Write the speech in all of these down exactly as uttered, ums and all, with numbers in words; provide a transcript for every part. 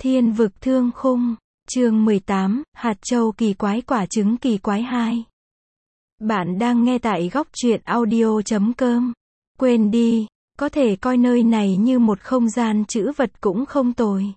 Thiên vực thương khung, chương mười tám, hạt châu kỳ quái quả trứng kỳ quái hai. Bạn đang nghe tại góc truyện audio chấm com. Quên đi, có thể coi nơi này như một không gian trữ vật cũng không tồi.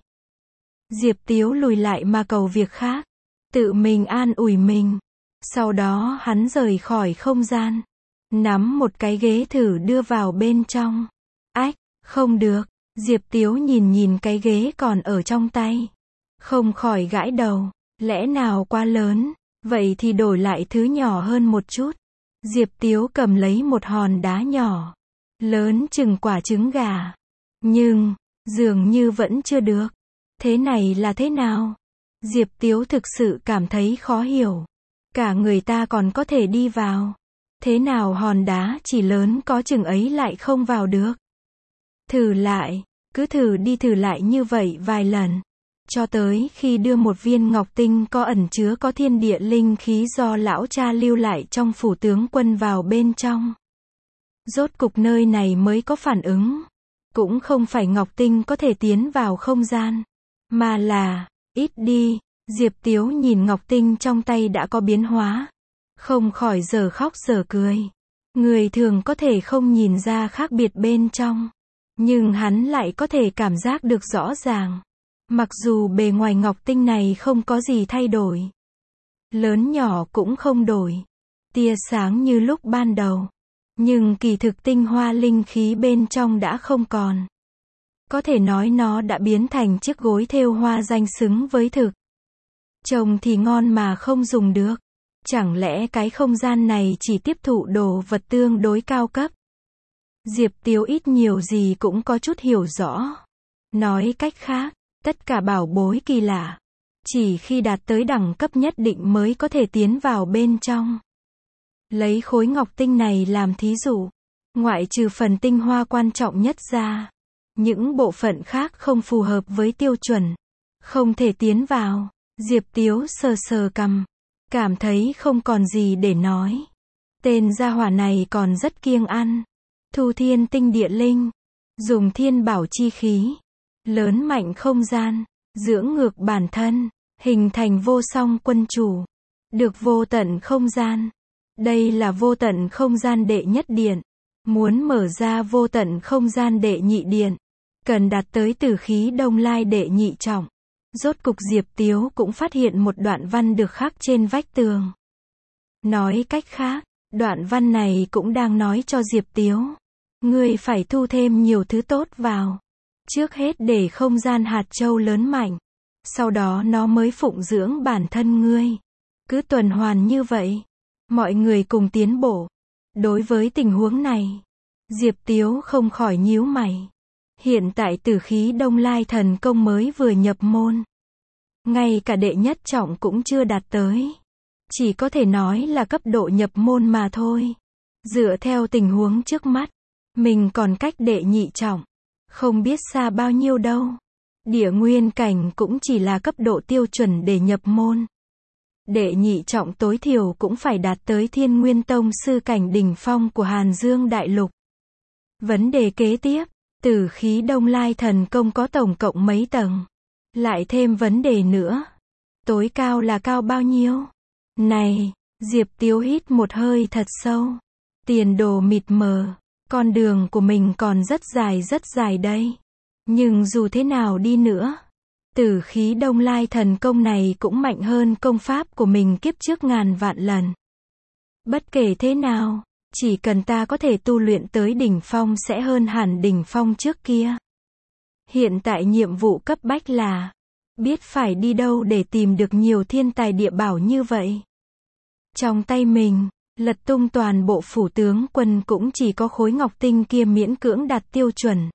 Diệp Tiếu lùi lại mà cầu việc khác, tự mình an ủi mình. Sau đó hắn rời khỏi không gian, nắm một cái ghế thử đưa vào bên trong. Ách, không được. Diệp Tiếu nhìn nhìn cái ghế còn ở trong tay, không khỏi gãi đầu, lẽ nào quá lớn, vậy thì đổi lại thứ nhỏ hơn một chút. Diệp Tiếu cầm lấy một hòn đá nhỏ, lớn chừng quả trứng gà, nhưng, dường như vẫn chưa được. Thế này là thế nào? Diệp Tiếu thực sự cảm thấy khó hiểu. Cả người ta còn có thể đi vào. Thế nào hòn đá chỉ lớn có chừng ấy lại không vào được? Thử lại, cứ thử đi thử lại như vậy vài lần, cho tới khi đưa một viên ngọc tinh có ẩn chứa có thiên địa linh khí do lão cha lưu lại trong phủ tướng quân vào bên trong. Rốt cục nơi này mới có phản ứng. Cũng không phải ngọc tinh có thể tiến vào không gian, mà là, ít đi, Diệp Tiếu nhìn ngọc tinh trong tay đã có biến hóa, không khỏi giờ khóc giờ cười. Người thường có thể không nhìn ra khác biệt bên trong, nhưng hắn lại có thể cảm giác được rõ ràng. Mặc dù bề ngoài ngọc tinh này không có gì thay đổi, lớn nhỏ cũng không đổi, tia sáng như lúc ban đầu, nhưng kỳ thực tinh hoa linh khí bên trong đã không còn. Có thể nói nó đã biến thành chiếc gối thêu hoa danh xứng với thực. Trông thì ngon mà không dùng được. Chẳng lẽ cái không gian này chỉ tiếp thụ đồ vật tương đối cao cấp? Diệp Tiếu ít nhiều gì cũng có chút hiểu rõ. Nói cách khác, tất cả bảo bối kỳ lạ, chỉ khi đạt tới đẳng cấp nhất định mới có thể tiến vào bên trong. Lấy khối ngọc tinh này làm thí dụ, ngoại trừ phần tinh hoa quan trọng nhất ra, những bộ phận khác không phù hợp với tiêu chuẩn, không thể tiến vào. Diệp Tiếu sờ sờ cằm, cảm thấy không còn gì để nói. Tên gia hỏa này còn rất kiêng ăn. Thu thiên tinh địa linh, dùng thiên bảo chi khí, lớn mạnh không gian, dưỡng ngược bản thân, hình thành vô song quân chủ, được vô tận không gian. Đây là vô tận không gian đệ nhất điện. Muốn mở ra vô tận không gian đệ nhị điện, cần đạt tới tử khí đông lai đệ nhị trọng. Rốt cục Diệp Tiếu cũng phát hiện một đoạn văn được khắc trên vách tường. Nói cách khác, đoạn văn này cũng đang nói cho Diệp Tiếu, ngươi phải thu thêm nhiều thứ tốt vào. Trước hết để không gian hạt châu lớn mạnh, sau đó nó mới phụng dưỡng bản thân ngươi. Cứ tuần hoàn như vậy, mọi người cùng tiến bộ. Đối với tình huống này, Diệp Tiếu không khỏi nhíu mày. Hiện tại tử khí đông lai thần công mới vừa nhập môn, ngay cả đệ nhất trọng cũng chưa đạt tới, chỉ có thể nói là cấp độ nhập môn mà thôi. Dựa theo tình huống trước mắt, mình còn cách đệ nhị trọng không biết xa bao nhiêu đâu. Địa nguyên cảnh cũng chỉ là cấp độ tiêu chuẩn để nhập môn. Đệ nhị trọng tối thiểu cũng phải đạt tới Thiên Nguyên Tông sư cảnh đỉnh phong của Hàn Dương Đại Lục. Vấn đề kế tiếp, tử khí đông lai thần công có tổng cộng mấy tầng? Lại thêm vấn đề nữa, tối cao là cao bao nhiêu? Này, Diệp Tiếu hít một hơi thật sâu. Tiền đồ mịt mờ, con đường của mình còn rất dài rất dài đây. Nhưng dù thế nào đi nữa, tử khí đông lai thần công này cũng mạnh hơn công pháp của mình kiếp trước ngàn vạn lần. Bất kể thế nào, chỉ cần ta có thể tu luyện tới đỉnh phong sẽ hơn hẳn đỉnh phong trước kia. Hiện tại nhiệm vụ cấp bách là biết phải đi đâu để tìm được nhiều thiên tài địa bảo như vậy. Trong tay mình, lật tung toàn bộ phủ tướng quân cũng chỉ có khối ngọc tinh kia miễn cưỡng đạt tiêu chuẩn.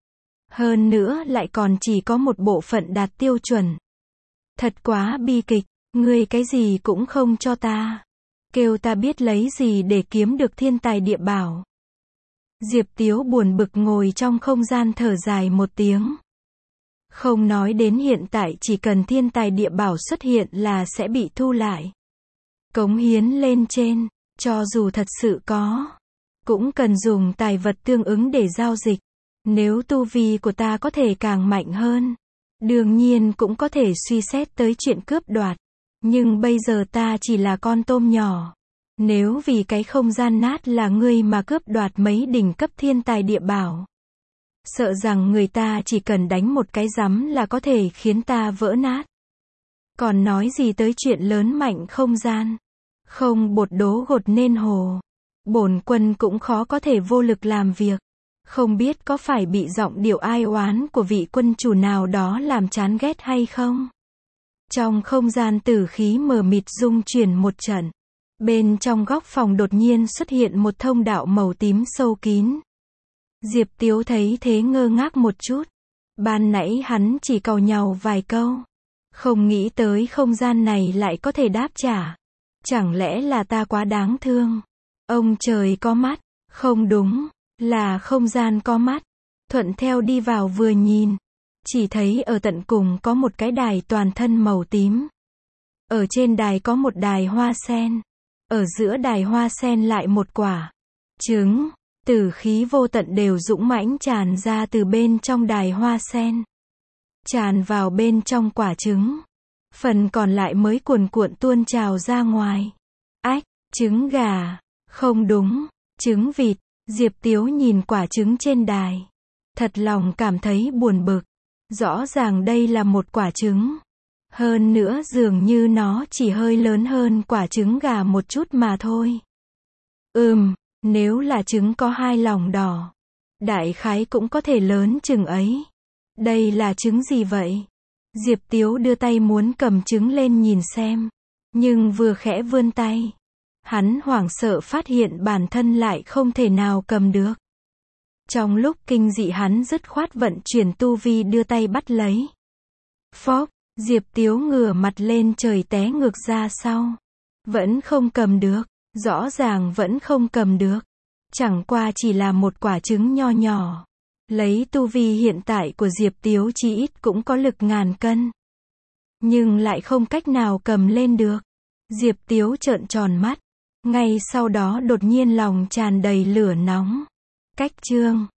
Hơn nữa lại còn chỉ có một bộ phận đạt tiêu chuẩn. Thật quá bi kịch, ngươi cái gì cũng không cho ta. Kêu ta biết lấy gì để kiếm được thiên tài địa bảo. Diệp Tiếu buồn bực ngồi trong không gian thở dài một tiếng. Không nói đến hiện tại chỉ cần thiên tài địa bảo xuất hiện là sẽ bị thu lại. Cống hiến lên trên, cho dù thật sự có, cũng cần dùng tài vật tương ứng để giao dịch. Nếu tu vi của ta có thể càng mạnh hơn, Đương nhiên cũng có thể suy xét tới chuyện cướp đoạt. Nhưng bây giờ ta chỉ là con tôm nhỏ. Nếu vì cái không gian nát là ngươi mà cướp đoạt mấy đỉnh cấp thiên tài địa bảo, sợ rằng người ta chỉ cần đánh một cái giấm là có thể khiến ta vỡ nát. Còn nói gì tới chuyện lớn mạnh không gian. Không bột đố gột nên hồ. Bổn quân cũng khó có thể vô lực làm việc. Không biết có phải bị giọng điệu ai oán của vị quân chủ nào đó làm chán ghét hay không? Trong không gian tử khí mờ mịt rung chuyển một trận. Bên trong góc phòng đột nhiên xuất hiện một thông đạo màu tím sâu kín. Diệp Tiếu thấy thế ngơ ngác một chút. Ban nãy hắn chỉ càu nhàu vài câu. Không nghĩ tới không gian này lại có thể đáp trả. Chẳng lẽ là ta quá đáng thương? Ông trời có mắt. Không đúng, là không gian có mắt. Thuận theo đi vào vừa nhìn. Chỉ thấy ở tận cùng có một cái đài toàn thân màu tím. Ở trên đài có một đài hoa sen. Ở giữa đài hoa sen lại một quả trứng. Tử khí vô tận đều dũng mãnh tràn ra từ bên trong đài hoa sen. Tràn vào bên trong quả trứng. Phần còn lại mới cuồn cuộn tuôn trào ra ngoài. Ách, trứng gà. Không đúng, trứng vịt. Diệp Tiếu nhìn quả trứng trên đài. Thật lòng cảm thấy buồn bực. Rõ ràng đây là một quả trứng. Hơn nữa dường như nó chỉ hơi lớn hơn quả trứng gà một chút mà thôi. Ừm, nếu là trứng có hai lòng đỏ, đại khái cũng có thể lớn chừng ấy. Đây là trứng gì vậy? Diệp Tiếu đưa tay muốn cầm trứng lên nhìn xem. Nhưng vừa khẽ vươn tay, hắn hoảng sợ phát hiện bản thân lại không thể nào cầm được. Trong lúc kinh dị hắn dứt khoát vận chuyển tu vi đưa tay bắt lấy. Phốc, Diệp Tiếu ngửa mặt lên trời té ngược ra sau. Vẫn không cầm được, rõ ràng vẫn không cầm được. Chẳng qua chỉ là một quả trứng nho nhỏ. Lấy tu vi hiện tại của Diệp Tiếu chí ít cũng có lực ngàn cân. Nhưng lại không cách nào cầm lên được. Diệp Tiếu trợn tròn mắt. Ngay sau đó đột nhiên lòng tràn đầy lửa nóng. Cách chương